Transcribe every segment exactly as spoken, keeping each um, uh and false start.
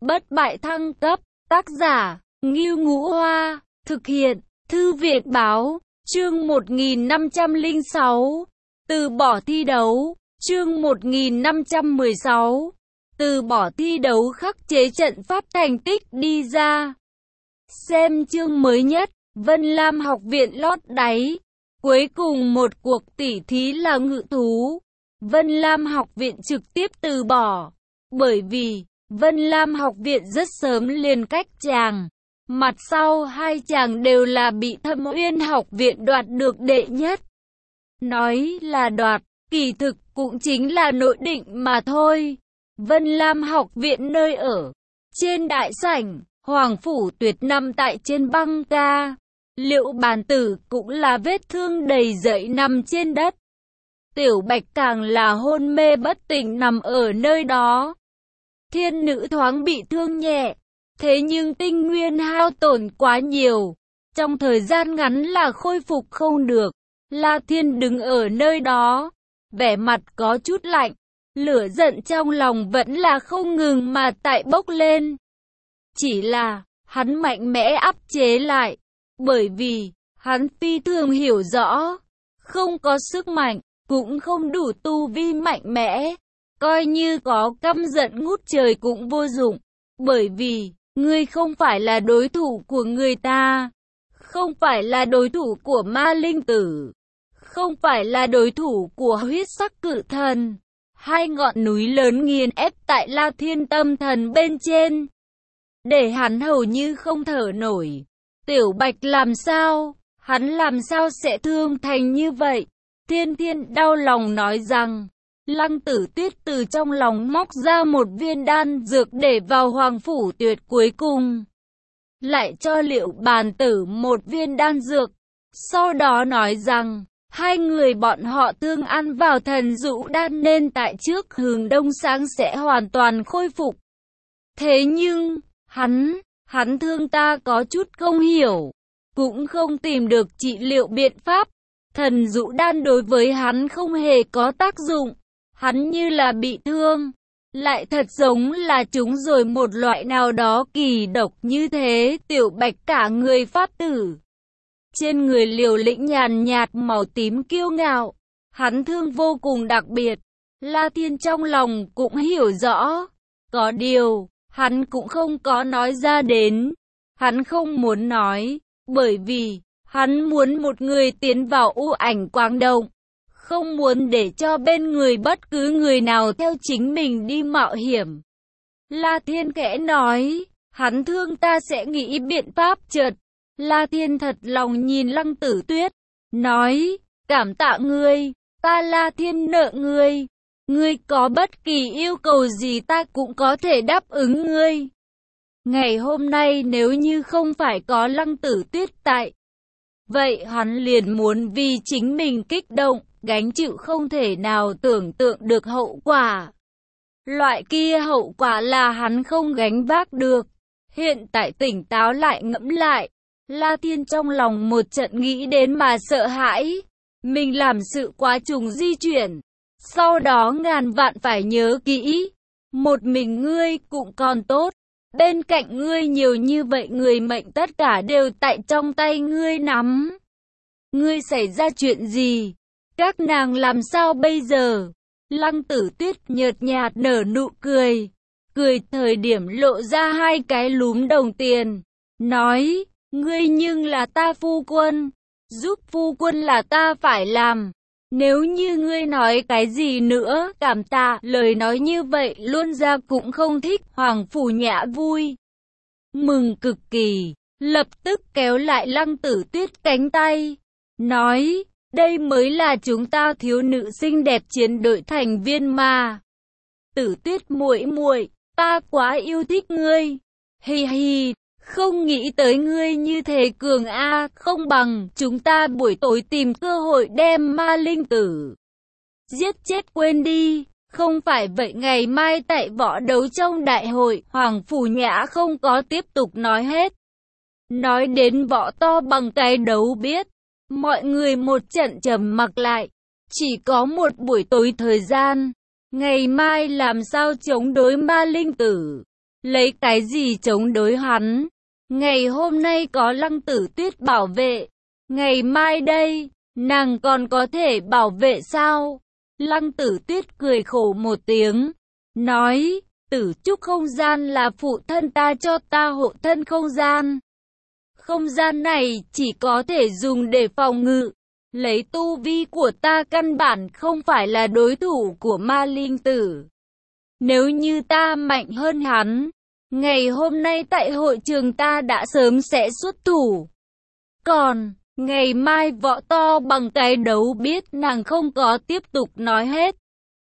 Bất bại thăng cấp, tác giả, Ngưu Ngũ Hoa, thực hiện, Thư viện báo, chương một nghìn năm trăm lẻ sáu, từ bỏ thi đấu, chương một nghìn năm trăm mười sáu, từ bỏ thi đấu khắc chế trận pháp thành tích đi ra. Xem chương mới nhất, Vân Lam học viện lót đáy, cuối cùng một cuộc tỉ thí là ngự thú. Vân Lam học viện trực tiếp từ bỏ, bởi vì Vân Lam học viện rất sớm liền cách chàng. Mặt sau hai chàng đều là bị Thâm Uyên học viện đoạt được đệ nhất. Nói là đoạt, kỳ thực cũng chính là nội định mà thôi. Vân Lam học viện nơi ở, trên đại sảnh, Hoàng Phủ Tuyệt nằm tại trên băng ca. Liệu Bàn Tử cũng là vết thương đầy dẫy nằm trên đất. Tiểu Bạch càng là hôn mê bất tỉnh nằm ở nơi đó. Thiên nữ thoáng bị thương nhẹ, thế nhưng tinh nguyên hao tổn quá nhiều, trong thời gian ngắn là khôi phục không được. La Thiên đứng ở nơi đó, vẻ mặt có chút lạnh, lửa giận trong lòng vẫn là không ngừng mà tại bốc lên. Chỉ là, hắn mạnh mẽ áp chế lại, bởi vì, hắn phi thường hiểu rõ, không có sức mạnh, cũng không đủ tu vi mạnh mẽ, coi như có căm giận ngút trời cũng vô dụng, bởi vì, ngươi không phải là đối thủ của người ta, không phải là đối thủ của Ma Linh Tử, không phải là đối thủ của huyết sắc cự thần. Hai ngọn núi lớn nghiền ép tại La Thiên tâm thần bên trên, để hắn hầu như không thở nổi. Tiểu Bạch làm sao? Hắn làm sao sẽ thương thành như vậy? Thiên Thiên đau lòng nói rằng, Lăng Tử Tuyết từ trong lòng móc ra một viên đan dược để vào Hoàng Phủ Tuyệt, cuối cùng lại cho Liệu Bàn Tử một viên đan dược. Sau đó nói rằng, hai người bọn họ thương ăn vào thần dụ đan nên tại trước hướng đông sáng sẽ hoàn toàn khôi phục. Thế nhưng, hắn, hắn thương ta có chút không hiểu, cũng không tìm được trị liệu biện pháp. Thần dụ đan đối với hắn không hề có tác dụng, hắn như là bị thương, lại thật giống là trúng rồi một loại nào đó kỳ độc như thế. Tiểu Bạch cả người phát tử, trên người liều lĩnh nhàn nhạt màu tím kiêu ngạo, hắn thương vô cùng đặc biệt. La Thiên trong lòng cũng hiểu rõ, có điều, hắn cũng không có nói ra đến, hắn không muốn nói, bởi vì, hắn muốn một người tiến vào u ảnh quang động, không muốn để cho bên người bất cứ người nào theo chính mình đi mạo hiểm. La Thiên khẽ nói, hắn thương ta sẽ nghĩ biện pháp. Chợt, La Thiên thật lòng nhìn Lăng Tử Tuyết, nói, cảm tạ ngươi, ta La Thiên nợ ngươi, ngươi có bất kỳ yêu cầu gì ta cũng có thể đáp ứng ngươi. Ngày hôm nay nếu như không phải có Lăng Tử Tuyết tại, vậy hắn liền muốn vì chính mình kích động, gánh chịu không thể nào tưởng tượng được hậu quả. Loại kia hậu quả là hắn không gánh vác được. Hiện tại tỉnh táo lại ngẫm lại, La Thiên trong lòng một trận nghĩ đến mà sợ hãi. Mình làm sự quá trùng di chuyển, sau đó ngàn vạn phải nhớ kỹ, một mình ngươi cũng còn tốt, bên cạnh ngươi nhiều như vậy người mệnh tất cả đều tại trong tay ngươi nắm. Ngươi xảy ra chuyện gì? Các nàng làm sao bây giờ? Lăng Tử Tuyết nhợt nhạt nở nụ cười, cười thời điểm lộ ra hai cái lúm đồng tiền, nói, ngươi nhưng là ta phu quân, giúp phu quân là ta phải làm. Nếu như ngươi nói cái gì nữa, cảm tạ, lời nói như vậy luôn ra cũng không thích. Hoàng Phủ Nhã vui mừng cực kỳ, lập tức kéo lại Lăng Tử Tuyết cánh tay, nói, đây mới là chúng ta thiếu nữ xinh đẹp chiến đội thành viên mà. Tử Tuyết muội muội, ta quá yêu thích ngươi. Hi hi, không nghĩ tới ngươi như thế cường a, không bằng chúng ta buổi tối tìm cơ hội đem Ma Linh Tử giết chết quên đi. Không phải vậy ngày mai tại võ đấu trong đại hội, Hoàng Phủ Nhã không có tiếp tục nói hết. Nói đến võ to bằng cái đấu biết, mọi người một trận trầm mặc lại. Chỉ có một buổi tối thời gian, ngày mai làm sao chống đối Ma Linh Tử. lấy cái gì chống đối hắn? Ngày hôm nay có Lăng Tử Tuyết bảo vệ, ngày mai đây, nàng còn có thể bảo vệ sao? Lăng Tử Tuyết cười khổ một tiếng, nói, Tử Trúc không gian là phụ thân ta cho ta hộ thân không gian. Không gian này chỉ có thể dùng để phòng ngự. Lấy tu vi của ta căn bản không phải là đối thủ của ma linh tử. Nếu như ta mạnh hơn hắn, ngày hôm nay tại hội trường ta đã sớm sẽ xuất thủ. Còn, ngày mai võ to bằng cái đấu biết nàng không có tiếp tục nói hết.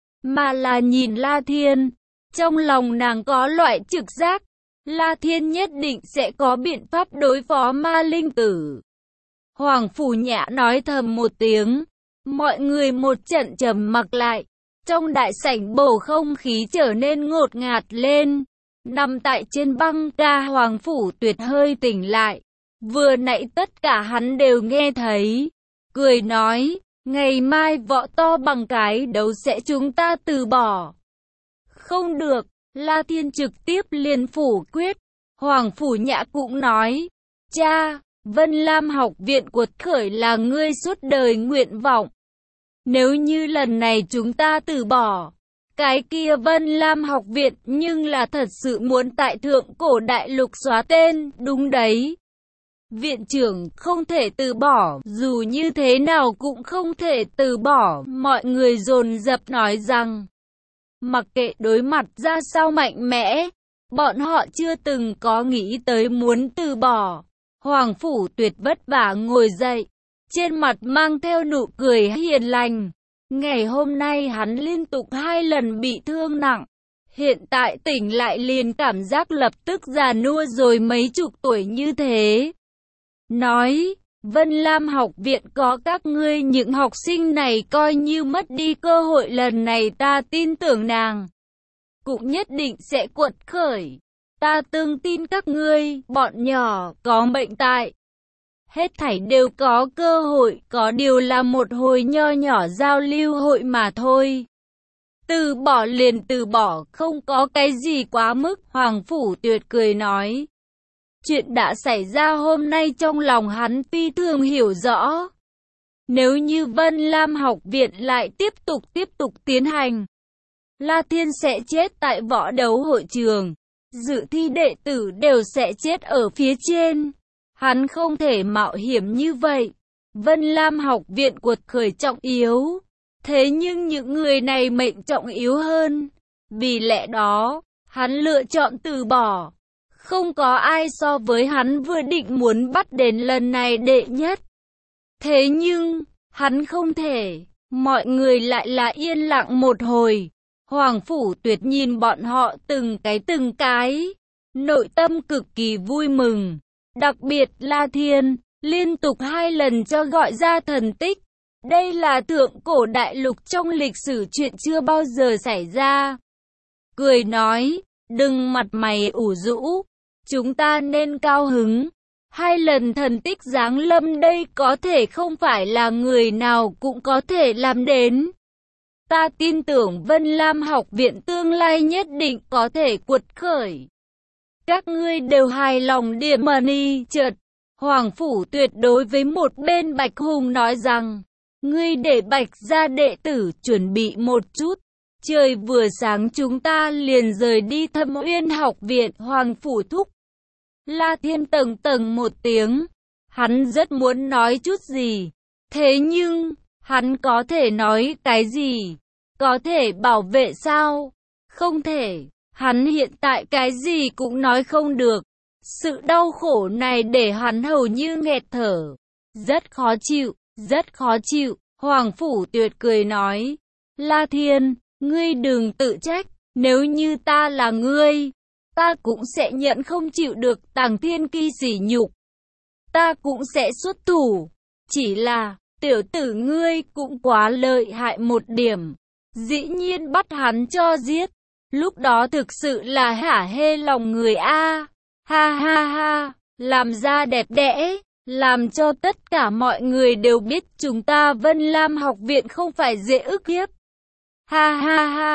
Mà là nhìn La Thiên, trong lòng nàng có loại trực giác. La Thiên nhất định sẽ có biện pháp đối phó ma linh tử. Hoàng Phủ Nhã nói thầm một tiếng, mọi người một trận trầm mặc lại, trong đại sảnh bầu không khí trở nên ngột ngạt lên. Nằm tại trên băng ca Hoàng Phủ Tuyệt hơi tỉnh lại, vừa nãy tất cả hắn đều nghe thấy, cười nói, ngày mai võ to bằng cái đấu sẽ chúng ta từ bỏ. Không được, La Thiên trực tiếp liền phủ quyết. Hoàng Phủ Nhã cũng nói, cha, Vân Lam học viện cuột khởi là ngươi suốt đời nguyện vọng. Nếu như lần này chúng ta từ bỏ, cái kia Vân Lam học viện nhưng là thật sự muốn tại thượng cổ đại lục xóa tên, đúng đấy. Viện trưởng không thể từ bỏ, dù như thế nào cũng không thể từ bỏ, mọi người dồn dập nói rằng, mặc kệ đối mặt ra sao mạnh mẽ, bọn họ chưa từng có nghĩ tới muốn từ bỏ. Hoàng Phủ Tuyệt vất vả ngồi dậy, trên mặt mang theo nụ cười hiền lành. Ngày hôm nay hắn liên tục hai lần bị thương nặng, hiện tại tỉnh lại liền cảm giác lập tức già nua rồi mấy chục tuổi như thế. Nói, Vân Lam học viện có các ngươi những học sinh này coi như mất đi cơ hội lần này, ta tin tưởng nàng cũng nhất định sẽ cuột khởi. Ta tương tin các ngươi, bọn nhỏ, có mệnh tại. Hết thảy đều có cơ hội, có điều là một hồi nho nhỏ giao lưu hội mà thôi. Từ bỏ liền từ bỏ, không có cái gì quá mức, Hoàng Phủ Tuyệt cười nói. Chuyện đã xảy ra hôm nay trong lòng hắn phi thường hiểu rõ. Nếu như Vân Lam học viện lại tiếp tục tiếp tục tiến hành, La Thiên sẽ chết tại võ đấu hội trường. Dự thi đệ tử đều sẽ chết ở phía trên. Hắn không thể mạo hiểm như vậy. Vân Lam học viện cuột khởi trọng yếu. Thế nhưng những người này mệnh trọng yếu hơn. Vì lẽ đó, hắn lựa chọn từ bỏ. Không có ai so với hắn vừa định muốn bắt đến lần này đệ nhất. Thế nhưng, hắn không thể. Mọi người lại là yên lặng một hồi. Hoàng Phủ Tuyệt nhìn bọn họ từng cái từng cái, nội tâm cực kỳ vui mừng. Đặc biệt La Thiên, liên tục hai lần cho gọi ra thần tích. Đây là thượng cổ đại lục trong lịch sử chuyện chưa bao giờ xảy ra. Cười nói, đừng mặt mày ủ rũ, chúng ta nên cao hứng. Hai lần thần tích giáng lâm đây có thể không phải là người nào cũng có thể làm đến. Ta tin tưởng Vân Lam học viện tương lai nhất định có thể cuột khởi. Các ngươi đều hài lòng điểm money. Chợt, Hoàng Phủ Tuyệt đối với một bên Bạch Hùng nói rằng, ngươi để Bạch gia đệ tử chuẩn bị một chút. Trời vừa sáng chúng ta liền rời đi Thâm Uyên học viện. Hoàng Phủ thúc. La Thiên tầng tầng một tiếng. Hắn rất muốn nói chút gì. Thế nhưng, hắn có thể nói cái gì? Có thể bảo vệ sao? Không thể. Hắn hiện tại cái gì cũng nói không được. Sự đau khổ này để hắn hầu như nghẹt thở. Rất khó chịu, rất khó chịu. Hoàng Phủ Tuyệt cười nói. La Thiên, ngươi đừng tự trách. Nếu như ta là ngươi, ta cũng sẽ nhận không chịu được Tàng Thiên Ki sỉ nhục. Ta cũng sẽ xuất thủ. Chỉ là, tiểu tử ngươi cũng quá lợi hại một điểm. Dĩ nhiên bắt hắn cho giết. Lúc đó thực sự là hả hê lòng người a. Ha ha ha, làm ra đẹp đẽ, làm cho tất cả mọi người đều biết chúng ta Vân Lam học viện không phải dễ ức hiếp. Ha ha ha,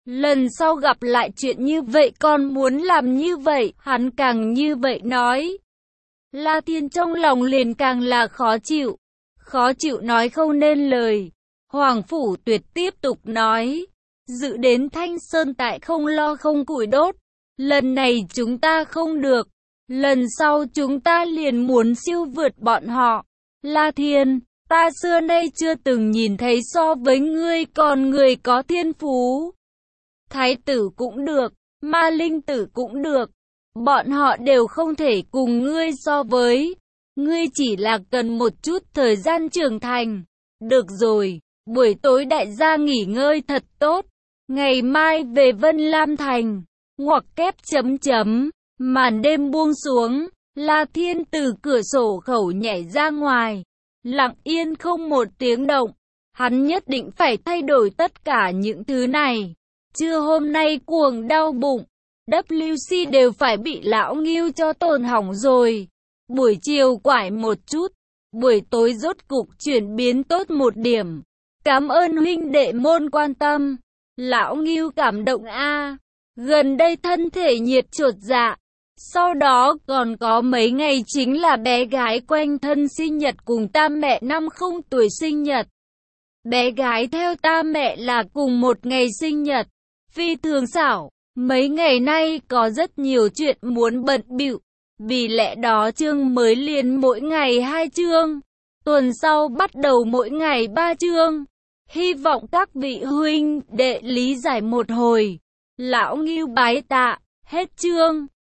Lần sau gặp lại chuyện như vậy con muốn làm như vậy, hắn càng như vậy nói. La Thiên trong lòng liền càng là khó chịu, khó chịu nói không nên lời. Hoàng Phủ Tuyệt tiếp tục nói, dự đến Thanh Sơn tại không lo không củi đốt, lần này chúng ta không được, lần sau chúng ta liền muốn siêu vượt bọn họ. La Thiên, ta xưa nay chưa từng nhìn thấy so với ngươi còn người có thiên phú. Thái tử cũng được, ma linh tử cũng được, bọn họ đều không thể cùng ngươi so với. Ngươi chỉ là cần một chút thời gian trưởng thành. Được rồi, buổi tối đại gia nghỉ ngơi thật tốt. Ngày mai về Vân Lam Thành. Ngoặc kép chấm chấm. Màn đêm buông xuống. La Thiên từ cửa sổ khẩu nhảy ra ngoài. Lặng yên không một tiếng động. Hắn nhất định phải thay đổi tất cả những thứ này. Trưa hôm nay cuồng đau bụng. W C đều phải bị lão Ngưu cho tổn hỏng rồi. Buổi chiều quải một chút. Buổi tối rốt cục chuyển biến tốt một điểm. Cảm ơn huynh đệ môn quan tâm. Lão Ngưu cảm động a. Gần đây thân thể nhiệt chột dạ. Sau đó còn có mấy ngày chính là bé gái quanh thân sinh nhật cùng ta mẹ năm không tuổi sinh nhật. Bé gái theo ta mẹ là cùng một ngày sinh nhật. Phi thường xảo. Mấy ngày nay có rất nhiều chuyện muốn bận bịu. Vì lẽ đó chương mới liền mỗi ngày hai chương. Tuần sau bắt đầu mỗi ngày ba chương. Hy vọng các vị huynh đệ lý giải một hồi. Lão Ngưu bái tạ. Hết chương.